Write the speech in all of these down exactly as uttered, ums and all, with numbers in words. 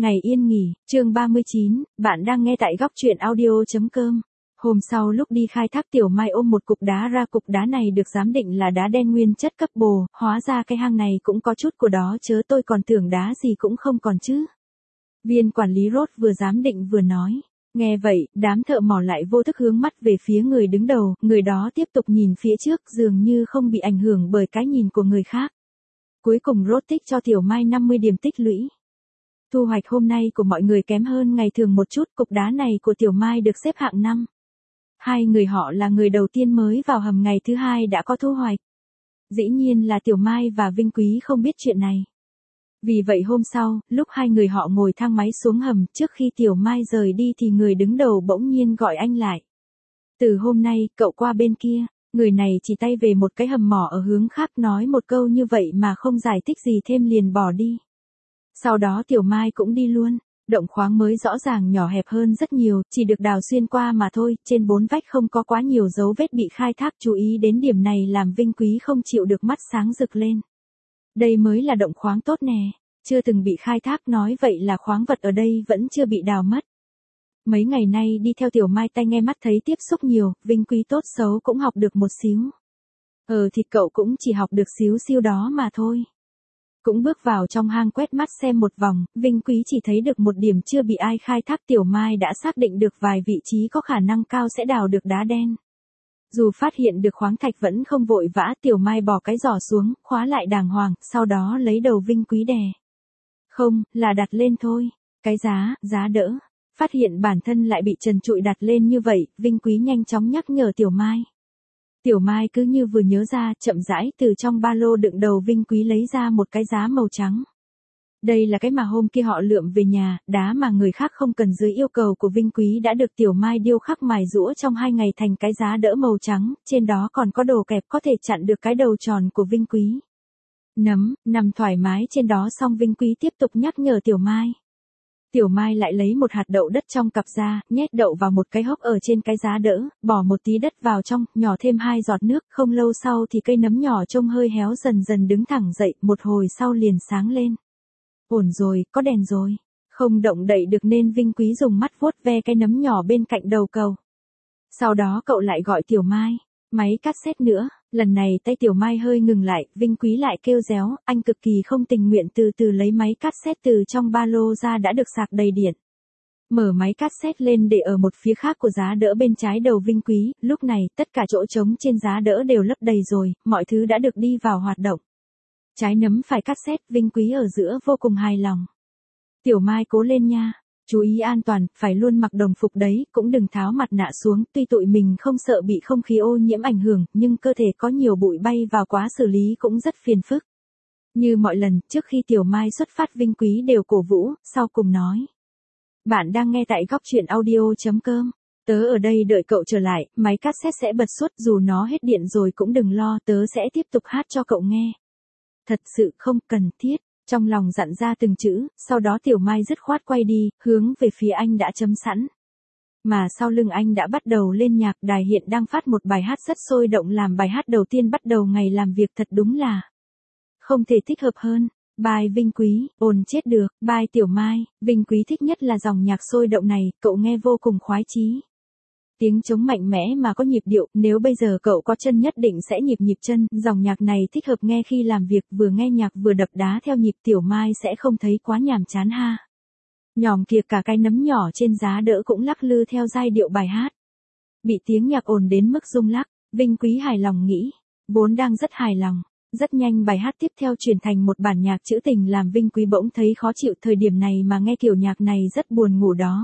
Ngày yên nghỉ, chương ba mươi chín, bạn đang nghe tại góc truyện audio.com. Hôm sau lúc đi khai thác Tiểu Mai ôm một cục đá ra, cục đá này được giám định là đá đen nguyên chất cấp bồ, hóa ra cái hang này cũng có chút của đó chớ, tôi còn tưởng đá gì cũng không còn chứ. Viên quản lý Rốt vừa giám định vừa nói. Nghe vậy, đám thợ mỏ lại vô thức hướng mắt về phía người đứng đầu, người đó tiếp tục nhìn phía trước dường như không bị ảnh hưởng bởi cái nhìn của người khác. Cuối cùng Rốt tích cho Tiểu Mai năm mươi điểm tích lũy. Thu hoạch hôm nay của mọi người kém hơn ngày thường một chút, cục đá này của Tiểu Mai được xếp hạng năm. Hai người họ là người đầu tiên mới vào hầm ngày thứ hai đã có thu hoạch. Dĩ nhiên là Tiểu Mai và Vinh Quý không biết chuyện này. Vì vậy hôm sau, lúc hai người họ ngồi thang máy xuống hầm, trước khi Tiểu Mai rời đi thì người đứng đầu bỗng nhiên gọi anh lại. Từ hôm nay, cậu qua bên kia. Người này chỉ tay về một cái hầm mỏ ở hướng khác, nói một câu như vậy mà không giải thích gì thêm liền bỏ đi. Sau đó Tiểu Mai cũng đi luôn. Động khoáng mới rõ ràng nhỏ hẹp hơn rất nhiều, chỉ được đào xuyên qua mà thôi, trên bốn vách không có quá nhiều dấu vết bị khai thác, chú ý đến điểm này làm Vinh Quý không chịu được mắt sáng rực lên. Đây mới là động khoáng tốt nè, chưa từng bị khai thác, nói vậy là khoáng vật ở đây vẫn chưa bị đào mất. Mấy ngày nay đi theo Tiểu Mai tai nghe mắt thấy tiếp xúc nhiều, Vinh Quý tốt xấu cũng học được một xíu. Ờ thì cậu cũng chỉ học được xíu xíu đó mà thôi. Cũng bước vào trong hang quét mắt xem một vòng, Vinh Quý chỉ thấy được một điểm chưa bị ai khai thác. Tiểu Mai đã xác định được vài vị trí có khả năng cao sẽ đào được đá đen. Dù phát hiện được khoáng thạch vẫn không vội vã, Tiểu Mai bỏ cái giỏ xuống, khóa lại đàng hoàng, sau đó lấy đầu Vinh Quý đè. Không, là đặt lên thôi. Cái giá, giá đỡ. Phát hiện bản thân lại bị trần trụi đặt lên như vậy, Vinh Quý nhanh chóng nhắc nhở Tiểu Mai. Tiểu Mai cứ như vừa nhớ ra, chậm rãi từ trong ba lô đựng đầu Vinh Quý lấy ra một cái giá màu trắng. Đây là cái mà hôm kia họ lượm về nhà, đá mà người khác không cần dưới yêu cầu của Vinh Quý đã được Tiểu Mai điêu khắc mài giũa trong hai ngày thành cái giá đỡ màu trắng, trên đó còn có đồ kẹp có thể chặn được cái đầu tròn của Vinh Quý. Nấm, nằm thoải mái trên đó xong Vinh Quý tiếp tục nhắc nhở Tiểu Mai. Tiểu Mai lại lấy một hạt đậu đất trong cặp ra, nhét đậu vào một cái hốc ở trên cái giá đỡ, bỏ một tí đất vào trong, nhỏ thêm hai giọt nước, không lâu sau thì cây nấm nhỏ trông hơi héo dần dần đứng thẳng dậy, một hồi sau liền sáng lên. Ổn rồi, có đèn rồi. Không động đậy được nên Vinh Quý dùng mắt vuốt ve cái nấm nhỏ bên cạnh đầu cầu. Sau đó cậu lại gọi Tiểu Mai, máy cassette nữa. Lần này tay Tiểu Mai hơi ngừng lại, Vinh Quý lại kêu réo, anh cực kỳ không tình nguyện từ từ lấy máy cassette từ trong ba lô ra đã được sạc đầy điện. Mở máy cassette lên để ở một phía khác của giá đỡ bên trái đầu Vinh Quý, lúc này tất cả chỗ trống trên giá đỡ đều lấp đầy rồi, mọi thứ đã được đi vào hoạt động. Trái nấm phải cassette, Vinh Quý ở giữa vô cùng hài lòng. Tiểu Mai cố lên nha. Chú ý an toàn, phải luôn mặc đồng phục đấy, cũng đừng tháo mặt nạ xuống, tuy tụi mình không sợ bị không khí ô nhiễm ảnh hưởng, nhưng cơ thể có nhiều bụi bay vào quá xử lý cũng rất phiền phức. Như mọi lần, trước khi Tiểu Mai xuất phát Vinh Quý đều cổ vũ, sau cùng nói. Bạn đang nghe tại góc truyện audio.com. Tớ ở đây đợi cậu trở lại, máy cassette sẽ bật suốt, dù nó hết điện rồi cũng đừng lo, tớ sẽ tiếp tục hát cho cậu nghe. Thật sự không cần thiết. Trong lòng dặn ra từng chữ, sau đó Tiểu Mai dứt khoát quay đi, hướng về phía anh đã chấm sẵn. Mà sau lưng anh đã bắt đầu lên nhạc, đài hiện đang phát một bài hát rất sôi động làm bài hát đầu tiên bắt đầu ngày làm việc, thật đúng là không thể thích hợp hơn. Bài Vinh Quý, ồn chết được, bài Tiểu Mai, Vinh Quý thích nhất là dòng nhạc sôi động này, cậu nghe vô cùng khoái chí. Tiếng trống mạnh mẽ mà có nhịp điệu, nếu bây giờ cậu có chân nhất định sẽ nhịp nhịp chân, dòng nhạc này thích hợp nghe khi làm việc, vừa nghe nhạc vừa đập đá theo nhịp, Tiểu Mai sẽ không thấy quá nhàm chán ha. Nhòm kìa, cả cái nấm nhỏ trên giá đỡ cũng lắc lư theo giai điệu bài hát. Bị tiếng nhạc ồn đến mức rung lắc, Vinh Quý hài lòng nghĩ, vốn đang rất hài lòng. Rất nhanh bài hát tiếp theo chuyển thành một bản nhạc trữ tình làm Vinh Quý bỗng thấy khó chịu, thời điểm này mà nghe kiểu nhạc này rất buồn ngủ đó.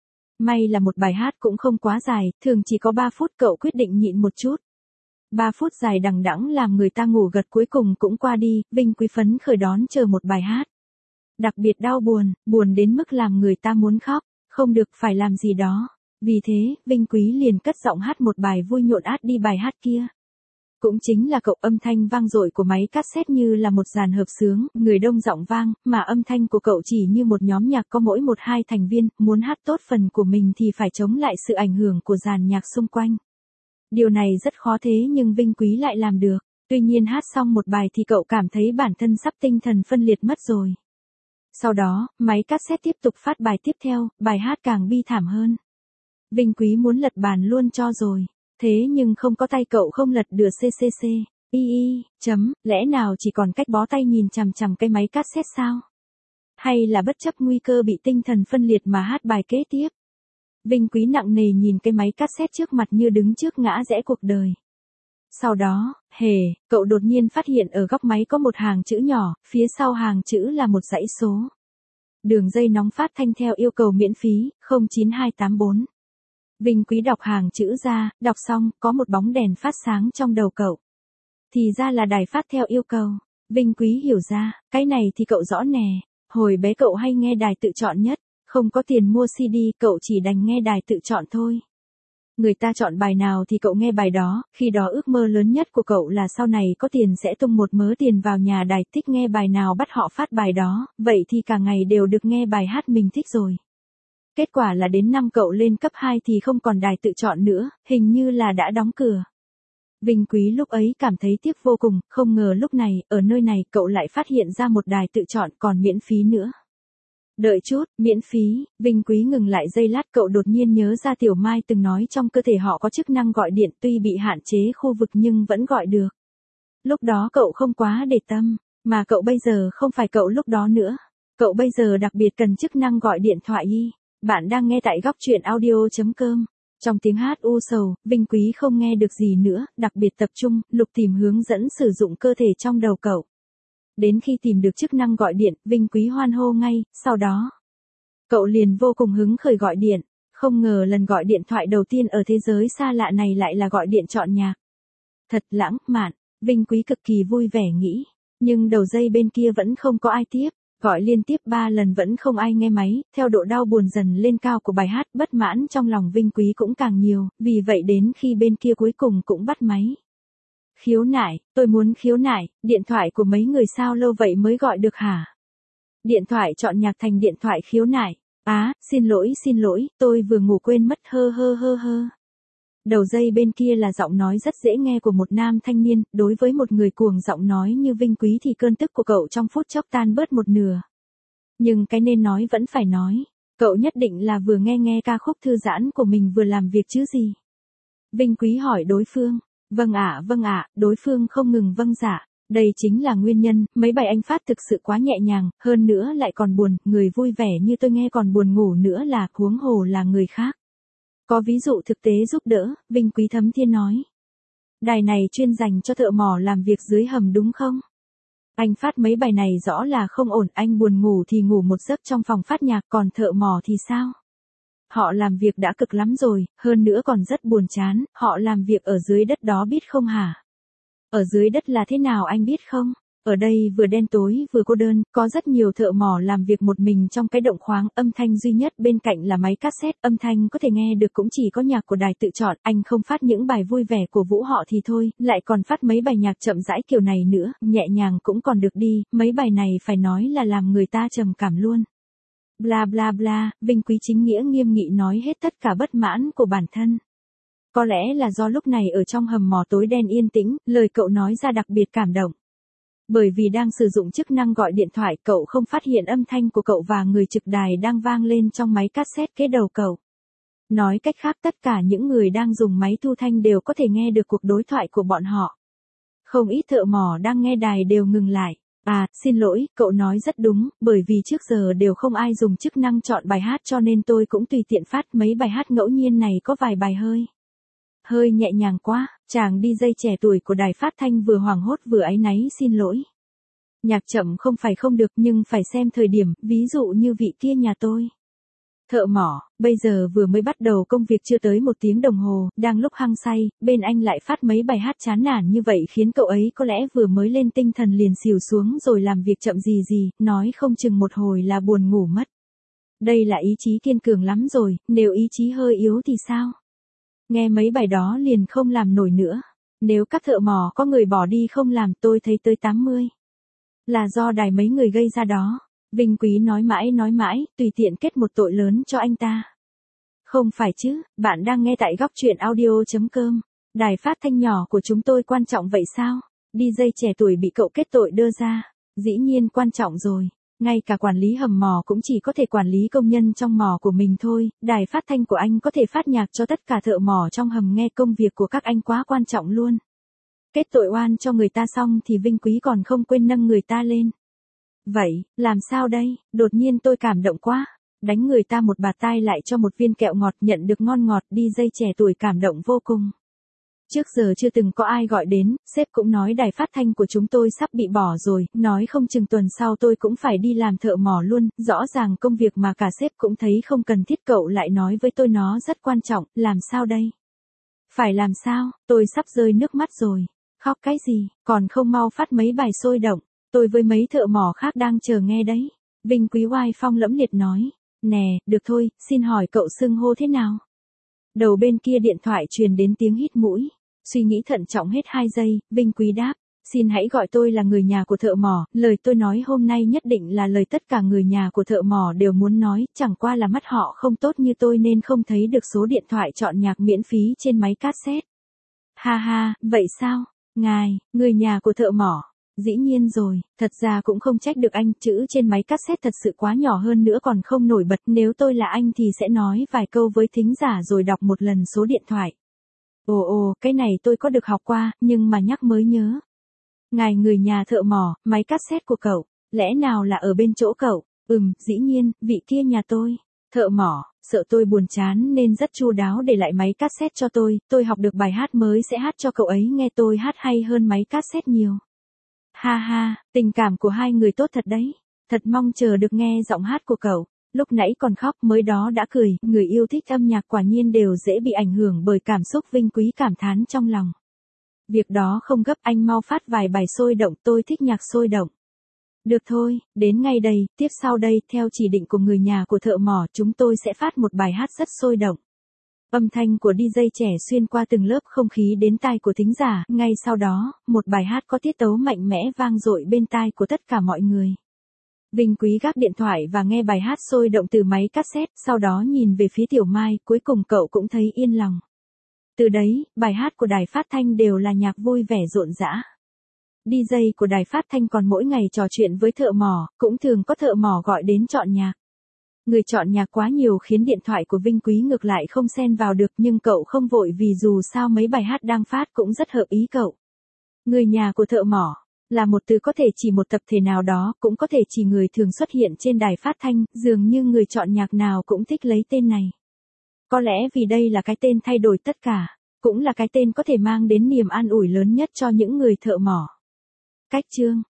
May là một bài hát cũng không quá dài, thường chỉ có ba phút, cậu quyết định nhịn một chút. ba phút dài đằng đẵng làm người ta ngủ gật, cuối cùng cũng qua đi, Vinh Quý phấn khởi đón chờ một bài hát. Đặc biệt đau buồn, buồn đến mức làm người ta muốn khóc, không được phải làm gì đó. Vì thế, Vinh Quý liền cất giọng hát một bài vui nhộn át đi bài hát kia. Cũng chính là cậu, âm thanh vang dội của máy cassette như là một dàn hợp xướng, người đông giọng vang, mà âm thanh của cậu chỉ như một nhóm nhạc có mỗi một hai thành viên, muốn hát tốt phần của mình thì phải chống lại sự ảnh hưởng của dàn nhạc xung quanh. Điều này rất khó thế nhưng Vinh Quý lại làm được, tuy nhiên hát xong một bài thì cậu cảm thấy bản thân sắp tinh thần phân liệt mất rồi. Sau đó, máy cassette tiếp tục phát bài tiếp theo, bài hát càng bi thảm hơn. Vinh Quý muốn lật bàn luôn cho rồi. Thế nhưng không có tay cậu không lật được ccc. Y y, chấm, lẽ nào chỉ còn cách bó tay nhìn chằm chằm cái máy cassette sao? Hay là bất chấp nguy cơ bị tinh thần phân liệt mà hát bài kế tiếp? Vinh Quý nặng nề nhìn cái máy cassette trước mặt như đứng trước ngã rẽ cuộc đời. Sau đó, hề, cậu đột nhiên phát hiện ở góc máy có một hàng chữ nhỏ, phía sau hàng chữ là một dãy số. Đường dây nóng phát thanh theo yêu cầu miễn phí, không chín hai tám bốn. Vinh Quý đọc hàng chữ ra, đọc xong, có một bóng đèn phát sáng trong đầu cậu. Thì ra là đài phát theo yêu cầu. Vinh Quý hiểu ra, cái này thì cậu rõ nè. Hồi bé cậu hay nghe đài tự chọn nhất, không có tiền mua xê đê, cậu chỉ đành nghe đài tự chọn thôi. Người ta chọn bài nào thì cậu nghe bài đó, khi đó ước mơ lớn nhất của cậu là sau này có tiền sẽ tung một mớ tiền vào nhà đài, thích nghe bài nào bắt họ phát bài đó, vậy thì cả ngày đều được nghe bài hát mình thích rồi. Kết quả là đến năm cậu lên cấp hai thì không còn đài tự chọn nữa, hình như là đã đóng cửa. Vinh Quý lúc ấy cảm thấy tiếc vô cùng, không ngờ lúc này, ở nơi này cậu lại phát hiện ra một đài tự chọn còn miễn phí nữa. Đợi chút, miễn phí, Vinh Quý ngừng lại giây lát, cậu đột nhiên nhớ ra Tiểu Mai từng nói trong cơ thể họ có chức năng gọi điện, tuy bị hạn chế khu vực nhưng vẫn gọi được. Lúc đó cậu không quá để tâm, mà cậu bây giờ không phải cậu lúc đó nữa. Cậu bây giờ đặc biệt cần chức năng gọi điện thoại y. Bạn đang nghe tại góc truyện audio chấm com. Trong tiếng hát u sầu, Vinh Quý không nghe được gì nữa, đặc biệt tập trung, lục tìm hướng dẫn sử dụng cơ thể trong đầu cậu. Đến khi tìm được chức năng gọi điện, Vinh Quý hoan hô ngay, sau đó. Cậu liền vô cùng hứng khởi gọi điện, không ngờ lần gọi điện thoại đầu tiên ở thế giới xa lạ này lại là gọi điện chọn nhạc. Thật lãng mạn, Vinh Quý cực kỳ vui vẻ nghĩ, nhưng đầu dây bên kia vẫn không có ai tiếp. Gọi liên tiếp ba lần vẫn không ai nghe máy, theo độ đau buồn dần lên cao của bài hát, bất mãn trong lòng Vinh Quý cũng càng nhiều, vì vậy đến khi bên kia cuối cùng cũng bắt máy. Khiếu nại, tôi muốn khiếu nại, điện thoại của mấy người sao lâu vậy mới gọi được hả? Điện thoại chọn nhạc thành điện thoại khiếu nại. Á, xin lỗi xin lỗi, tôi vừa ngủ quên mất, hơ hơ hơ hơ. Đầu dây bên kia là giọng nói rất dễ nghe của một nam thanh niên, đối với một người cuồng giọng nói như Vinh Quý thì cơn tức của cậu trong phút chốc tan bớt một nửa. Nhưng cái nên nói vẫn phải nói, cậu nhất định là vừa nghe nghe ca khúc thư giãn của mình vừa làm việc chứ gì. Vinh Quý hỏi đối phương, vâng ạ vâng ạ, đối phương không ngừng vâng dạ, đây chính là nguyên nhân, mấy bài anh phát thực sự quá nhẹ nhàng, hơn nữa lại còn buồn, người vui vẻ như tôi nghe còn buồn ngủ nữa là, huống hồ là người khác. Có ví dụ thực tế giúp đỡ, Vinh Quý thấm thiên nói. Đài này chuyên dành cho thợ mỏ làm việc dưới hầm đúng không? Anh phát mấy bài này rõ là không ổn, anh buồn ngủ thì ngủ một giấc trong phòng phát nhạc, còn thợ mỏ thì sao? Họ làm việc đã cực lắm rồi, hơn nữa còn rất buồn chán, họ làm việc ở dưới đất đó biết không hả? Ở dưới đất là thế nào anh biết không? Ở đây vừa đen tối vừa cô đơn, có rất nhiều thợ mỏ làm việc một mình trong cái động khoáng, âm thanh duy nhất bên cạnh là máy cassette, âm thanh có thể nghe được cũng chỉ có nhạc của đài tự chọn, anh không phát những bài vui vẻ của Vũ họ thì thôi, lại còn phát mấy bài nhạc chậm rãi kiểu này nữa, nhẹ nhàng cũng còn được đi, mấy bài này phải nói là làm người ta trầm cảm luôn. Bla bla bla, Vinh Quý chính nghĩa nghiêm nghị nói hết tất cả bất mãn của bản thân. Có lẽ là do lúc này ở trong hầm mỏ tối đen yên tĩnh, lời cậu nói ra đặc biệt cảm động. Bởi vì đang sử dụng chức năng gọi điện thoại, cậu không phát hiện âm thanh của cậu và người trực đài đang vang lên trong máy cassette kế đầu cậu. Nói cách khác, tất cả những người đang dùng máy thu thanh đều có thể nghe được cuộc đối thoại của bọn họ. Không ít thợ mỏ đang nghe đài đều ngừng lại. À, xin lỗi, cậu nói rất đúng, bởi vì trước giờ đều không ai dùng chức năng chọn bài hát cho nên tôi cũng tùy tiện phát mấy bài hát ngẫu nhiên này, có vài bài hơi. Hơi nhẹ nhàng quá, chàng đi dây trẻ tuổi của đài phát thanh vừa hoảng hốt vừa áy náy xin lỗi. Nhạc chậm không phải không được nhưng phải xem thời điểm, ví dụ như vị kia nhà tôi. Thợ mỏ, bây giờ vừa mới bắt đầu công việc chưa tới một tiếng đồng hồ, đang lúc hăng say, bên anh lại phát mấy bài hát chán nản như vậy khiến cậu ấy có lẽ vừa mới lên tinh thần liền xỉu xuống rồi làm việc chậm gì gì, nói không chừng một hồi là buồn ngủ mất. Đây là ý chí kiên cường lắm rồi, nếu ý chí hơi yếu thì sao? Nghe mấy bài đó liền không làm nổi nữa. Nếu các thợ mỏ có người bỏ đi không làm, tôi thấy tới tám mươi. Là do đài mấy người gây ra đó. Vinh Quý nói mãi nói mãi, tùy tiện kết một tội lớn cho anh ta. Không phải chứ, bạn đang nghe tại góc truyện audio chấm com. Đài phát thanh nhỏ của chúng tôi quan trọng vậy sao? đi jây trẻ tuổi bị cậu kết tội đưa ra. Dĩ nhiên quan trọng rồi. ngay cả quản lý hầm mỏ cũng chỉ có thể quản lý công nhân trong mỏ của mình thôi, đài phát thanh của anh có thể phát nhạc cho tất cả thợ mỏ trong hầm nghe, công việc của các anh quá quan trọng luôn. Kết tội oan cho người ta xong thì Vinh Quý còn không quên nâng người ta lên. Vậy, làm sao đây, đột nhiên tôi cảm động quá. Đánh người ta một bạt tai lại cho một viên kẹo ngọt, nhận được ngon ngọt, đi dây trẻ tuổi cảm động vô cùng. Trước giờ chưa từng có ai gọi đến, sếp cũng nói đài phát thanh của chúng tôi sắp bị bỏ rồi, nói không chừng tuần sau tôi cũng phải đi làm thợ mỏ luôn, rõ ràng công việc mà cả sếp cũng thấy không cần thiết, cậu lại nói với tôi nó rất quan trọng, làm sao đây? Phải làm sao, tôi sắp rơi nước mắt rồi. Khóc cái gì, còn không mau phát mấy bài sôi động, tôi với mấy thợ mỏ khác đang chờ nghe đấy. Vinh Quý oai phong lẫm liệt nói, nè, được thôi, xin hỏi cậu xưng hô thế nào? Đầu bên kia điện thoại truyền đến tiếng hít mũi. Suy nghĩ thận trọng hết hai giây, Vinh Quý đáp, xin hãy gọi tôi là người nhà của thợ mỏ, lời tôi nói hôm nay nhất định là lời tất cả người nhà của thợ mỏ đều muốn nói, chẳng qua là mắt họ không tốt như tôi nên không thấy được số điện thoại chọn nhạc miễn phí trên máy cassette. Ha ha, vậy sao? Ngài, người nhà của thợ mỏ. Dĩ nhiên rồi, thật ra cũng không trách được anh, chữ trên máy cassette thật sự quá nhỏ, hơn nữa còn không nổi bật, nếu tôi là anh thì sẽ nói vài câu với thính giả rồi đọc một lần số điện thoại. Ồ ồ, cái này tôi có được học qua, nhưng mà nhắc mới nhớ. Ngài người nhà thợ mỏ, máy cassette của cậu, lẽ nào là ở bên chỗ cậu? Ừm, dĩ nhiên, vị kia nhà tôi. Thợ mỏ, sợ tôi buồn chán nên rất chu đáo để lại máy cassette cho tôi, tôi học được bài hát mới sẽ hát cho cậu ấy nghe, tôi hát hay hơn máy cassette nhiều. Ha ha, tình cảm của hai người tốt thật đấy. Thật mong chờ được nghe giọng hát của cậu. Lúc nãy còn khóc, mới đó đã cười, người yêu thích âm nhạc quả nhiên đều dễ bị ảnh hưởng bởi cảm xúc, Vinh Quý cảm thán trong lòng. Việc đó không gấp, anh mau phát vài bài sôi động, tôi thích nhạc sôi động. Được thôi, đến ngay đây, tiếp sau đây, theo chỉ định của người nhà của thợ mỏ, chúng tôi sẽ phát một bài hát rất sôi động. Âm thanh của đi jây trẻ xuyên qua từng lớp không khí đến tai của thính giả, ngay sau đó, một bài hát có tiết tấu mạnh mẽ vang dội bên tai của tất cả mọi người. Vinh Quý gác điện thoại và nghe bài hát sôi động từ máy cassette, sau đó nhìn về phía Tiểu Mai, cuối cùng cậu cũng thấy yên lòng. Từ đấy, bài hát của đài phát thanh đều là nhạc vui vẻ rộn rã. đi jây của đài phát thanh còn mỗi ngày trò chuyện với thợ mỏ, cũng thường có thợ mỏ gọi đến chọn nhạc. Người chọn nhạc quá nhiều khiến điện thoại của Vinh Quý ngược lại không xen vào được, nhưng cậu không vội vì dù sao mấy bài hát đang phát cũng rất hợp ý cậu. Người nhà của thợ mỏ là một từ có thể chỉ một tập thể nào đó, cũng có thể chỉ người thường xuất hiện trên đài phát thanh, dường như người chọn nhạc nào cũng thích lấy tên này. Có lẽ vì đây là cái tên thay đổi tất cả, cũng là cái tên có thể mang đến niềm an ủi lớn nhất cho những người thợ mỏ. Cách chương